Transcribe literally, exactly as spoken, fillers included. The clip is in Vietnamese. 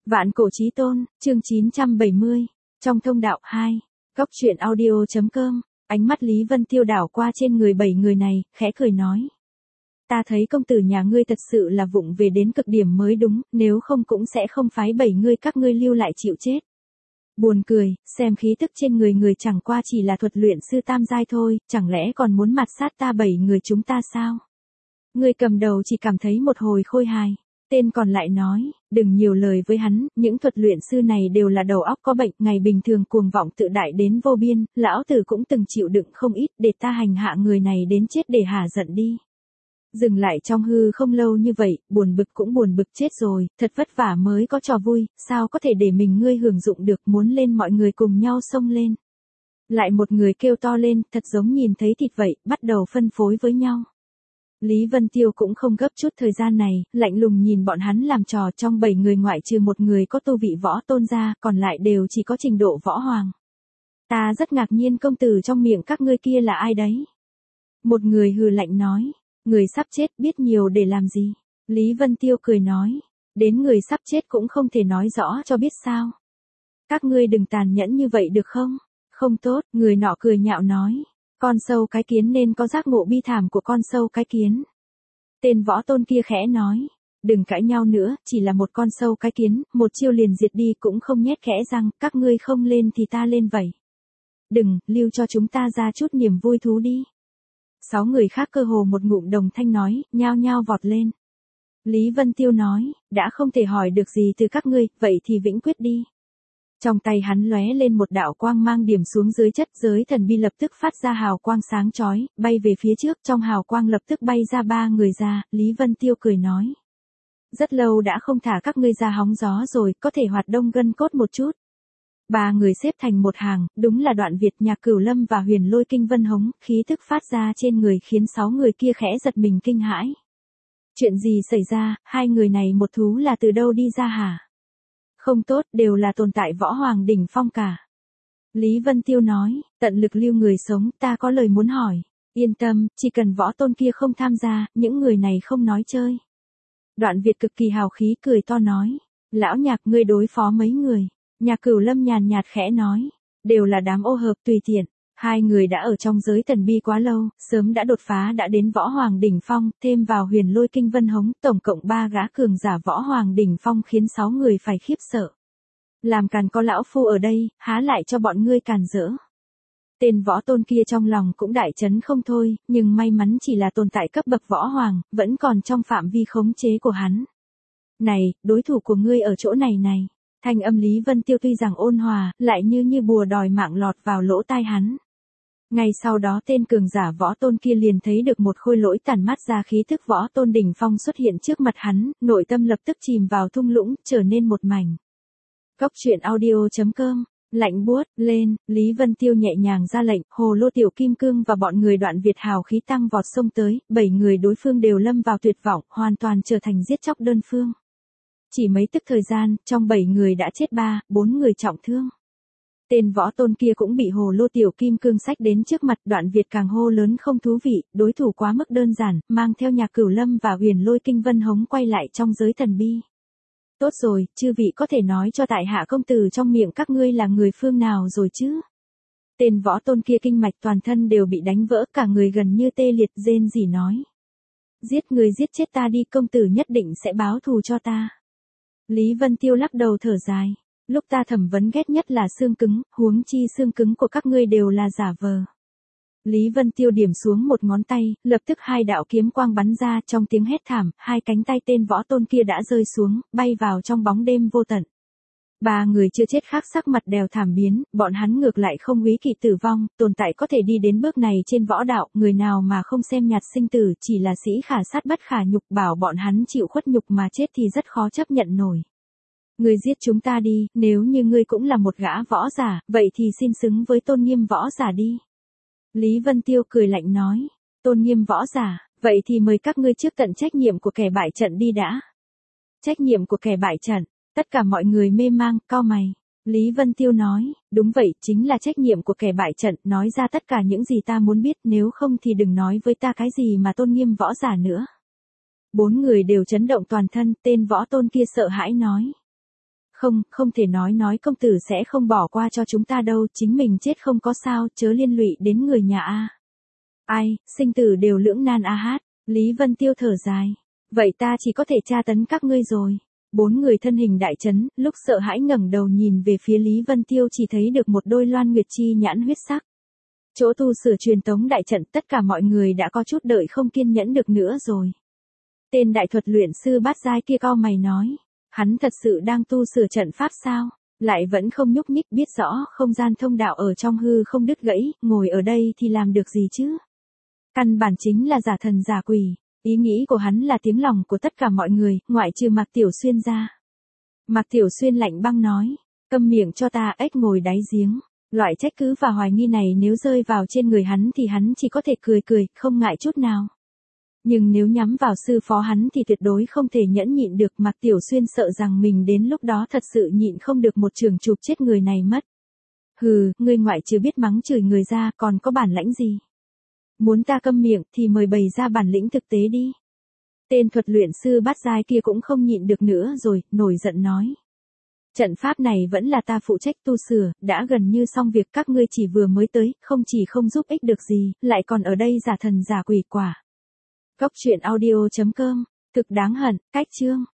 Vạn cổ chí tôn, chương chín trăm bảy mươi. Trong thông đạo hai. Góc truyện audio.com. Ánh mắt Lý Vân Tiêu đảo qua trên người bảy người này, khẽ cười nói. Ta thấy công tử nhà ngươi thật sự là vụng về đến cực điểm mới đúng, nếu không cũng sẽ không phái bảy ngươi các ngươi lưu lại chịu chết. Buồn cười, xem khí tức trên người người chẳng qua chỉ là thuật luyện sư tam giai thôi, chẳng lẽ còn muốn mạt sát ta bảy người chúng ta sao? Người cầm đầu chỉ cảm thấy một hồi khôi hài. Tên còn lại nói, đừng nhiều lời với hắn, những thuật luyện sư này đều là đầu óc có bệnh, ngày bình thường cuồng vọng tự đại đến vô biên, lão tử cũng từng chịu đựng không ít để ta hành hạ người này đến chết để hả giận đi. Dừng lại trong hư không lâu như vậy, buồn bực cũng buồn bực chết rồi, thật vất vả mới có trò vui, sao có thể để mình ngươi hưởng dụng được, muốn lên mọi người cùng nhau xông lên. Lại một người kêu to lên, thật giống nhìn thấy thịt vậy, bắt đầu phân phối với nhau. Lý Vân Tiêu cũng không gấp chút thời gian này, lạnh lùng nhìn bọn hắn làm trò, trong bảy người ngoại trừ một người có tu vị võ tôn ra, còn lại đều chỉ có trình độ võ hoàng. Ta rất ngạc nhiên công tử trong miệng các ngươi kia là ai đấy? Một người hừ lạnh nói, người sắp chết biết nhiều để làm gì? Lý Vân Tiêu cười nói, đến người sắp chết cũng không thể nói rõ cho biết sao? Các ngươi đừng tàn nhẫn như vậy được không? Không tốt, người nọ cười nhạo nói. Con sâu cái kiến nên có giác ngộ bi thảm của con sâu cái kiến. Tên võ tôn kia khẽ nói, đừng cãi nhau nữa, chỉ là một con sâu cái kiến, một chiêu liền diệt đi cũng không nhét khẽ răng, các ngươi không lên thì ta lên vậy. Đừng, lưu cho chúng ta ra chút niềm vui thú đi. Sáu người khác cơ hồ một ngụm đồng thanh nói, nhao nhao vọt lên. Lý Vân Tiêu nói, đã không thể hỏi được gì từ các ngươi, vậy thì vĩnh quyết đi. Trong tay hắn lóe lên một đạo quang mang điểm xuống dưới chất giới thần bi lập tức phát ra hào quang sáng chói, bay về phía trước, trong hào quang lập tức bay ra ba người ra, Lý Vân Tiêu cười nói. Rất lâu đã không thả các ngươi ra hóng gió rồi, có thể hoạt động gân cốt một chút. Ba người xếp thành một hàng, đúng là Đoạn Việt, Nhạc Cửu Lâm và Huyền Lôi Kinh Vân Hống, khí tức phát ra trên người khiến sáu người kia khẽ giật mình kinh hãi. Chuyện gì xảy ra, hai người này một thú là từ đâu đi ra hả? Không tốt, đều là tồn tại võ hoàng đỉnh phong cả. Lý Vân Tiêu nói, tận lực lưu người sống, ta có lời muốn hỏi. Yên tâm, chỉ cần võ tôn kia không tham gia, những người này không nói chơi. Đoạn Việt cực kỳ hào khí cười to nói, lão Nhạc ngươi đối phó mấy người. Nhạc Cửu Lâm nhàn nhạt khẽ nói, đều là đám ô hợp tùy tiện. Hai người đã ở trong giới thần bi quá lâu, sớm đã đột phá đã đến võ hoàng đỉnh phong, thêm vào Huyền Lôi Kinh Vân Hống, tổng cộng ba gã cường giả võ hoàng đỉnh phong khiến sáu người phải khiếp sợ. Làm càn có lão phu ở đây, há lại cho bọn ngươi càn rỡ. Tên võ tôn kia trong lòng cũng đại chấn không thôi, nhưng may mắn chỉ là tồn tại cấp bậc võ hoàng, vẫn còn trong phạm vi khống chế của hắn. Này, đối thủ của ngươi ở chỗ này này. Thanh âm Lý Vân Tiêu tuy rằng ôn hòa, lại như như bùa đòi mạng lọt vào lỗ tai hắn. Ngay sau đó tên cường giả võ tôn kia liền thấy được một khôi lỗi tản mát ra khí thức võ tôn đỉnh phong xuất hiện trước mặt hắn, nội tâm lập tức chìm vào thung lũng, trở nên một mảnh. Góc truyện audio.com, lạnh buốt, lên, Lý Vân Tiêu nhẹ nhàng ra lệnh, Hồ Lô Tiểu Kim Cương và bọn người Đoạn Việt hào khí tăng vọt xông tới, bảy người đối phương đều lâm vào tuyệt vọng, hoàn toàn trở thành giết chóc đơn phương. Chỉ mấy tức thời gian, trong bảy người đã chết ba, bốn người trọng thương. Tên võ tôn kia cũng bị Hồ Lô Tiểu Kim Cương xách đến trước mặt, Đoạn Việt càng hô lớn không thú vị, đối thủ quá mức đơn giản, mang theo Nhạc Cửu Lâm và Huyền Lôi Kinh Vân Hống quay lại trong giới thần bi. Tốt rồi, chư vị có thể nói cho tại hạ công tử trong miệng các ngươi là người phương nào rồi chứ? Tên võ tôn kia kinh mạch toàn thân đều bị đánh vỡ, cả người gần như tê liệt, rên rỉ nói. Giết người giết chết ta đi, công tử nhất định sẽ báo thù cho ta. Lý Vân Tiêu lắc đầu thở dài. Lúc ta thẩm vấn ghét nhất là xương cứng, huống chi xương cứng của các ngươi đều là giả vờ. Lý Vân Tiêu điểm xuống một ngón tay, lập tức hai đạo kiếm quang bắn ra, trong tiếng hét thảm, hai cánh tay tên võ tôn kia đã rơi xuống, bay vào trong bóng đêm vô tận. Ba người chưa chết khác sắc mặt đều thảm biến, bọn hắn ngược lại không úy kỵ tử vong, tồn tại có thể đi đến bước này trên võ đạo, người nào mà không xem nhạt sinh tử, chỉ là sĩ khả sát bất khả nhục, bảo bọn hắn chịu khuất nhục mà chết thì rất khó chấp nhận nổi. Ngươi giết chúng ta đi, nếu như ngươi cũng là một gã võ giả, vậy thì xin xứng với tôn nghiêm võ giả đi. Lý Vân Tiêu cười lạnh nói, tôn nghiêm võ giả, vậy thì mời các ngươi trước tận trách nhiệm của kẻ bại trận đi đã. Trách nhiệm của kẻ bại trận, tất cả mọi người mê mang, cau mày. Lý Vân Tiêu nói, đúng vậy, chính là trách nhiệm của kẻ bại trận, nói ra tất cả những gì ta muốn biết, nếu không thì đừng nói với ta cái gì mà tôn nghiêm võ giả nữa. Bốn người đều chấn động toàn thân, tên võ tôn kia sợ hãi nói. Không, không thể nói nói công tử sẽ không bỏ qua cho chúng ta đâu, chính mình chết không có sao, chớ liên lụy đến người nhà a. Ai, sinh tử đều lưỡng nan a hát, Lý Vân Tiêu thở dài. Vậy ta chỉ có thể tra tấn các ngươi rồi. Bốn người thân hình đại chấn, lúc sợ hãi ngẩng đầu nhìn về phía Lý Vân Tiêu chỉ thấy được một đôi loan nguyệt chi nhãn huyết sắc. Chỗ tu sửa truyền tống đại trận tất cả mọi người đã có chút đợi không kiên nhẫn được nữa rồi. Tên đại thuật luyện sư bát giai kia cau mày nói. Hắn thật sự đang tu sửa trận pháp sao? Lại vẫn không nhúc nhích, biết rõ không gian thông đạo ở trong hư không đứt gãy, ngồi ở đây thì làm được gì chứ? Căn bản chính là giả thần giả quỷ. Ý nghĩ của hắn là tiếng lòng của tất cả mọi người, ngoại trừ Mạc Tiểu Xuyên ra. Mạc Tiểu Xuyên lạnh băng nói, câm miệng cho ta, ếch ngồi đáy giếng. Loại trách cứ và hoài nghi này nếu rơi vào trên người hắn thì hắn chỉ có thể cười cười, không ngại chút nào. Nhưng nếu nhắm vào sư phó hắn thì tuyệt đối không thể nhẫn nhịn được. Mạc Tiểu Xuyên sợ rằng mình đến lúc đó thật sự nhịn không được một trường chụp chết người này mất. Hừ, ngươi ngoại trừ biết mắng chửi người ra còn có bản lãnh gì? Muốn ta câm miệng thì mời bày ra bản lĩnh thực tế đi. Tên thuật luyện sư bát giai kia cũng không nhịn được nữa rồi, nổi giận nói. Trận pháp này vẫn là ta phụ trách tu sửa, đã gần như xong việc, các ngươi chỉ vừa mới tới, không chỉ không giúp ích được gì, lại còn ở đây giả thần giả quỷ quả. Cốc truyện audio chấm com, thực đáng hận, cách chương.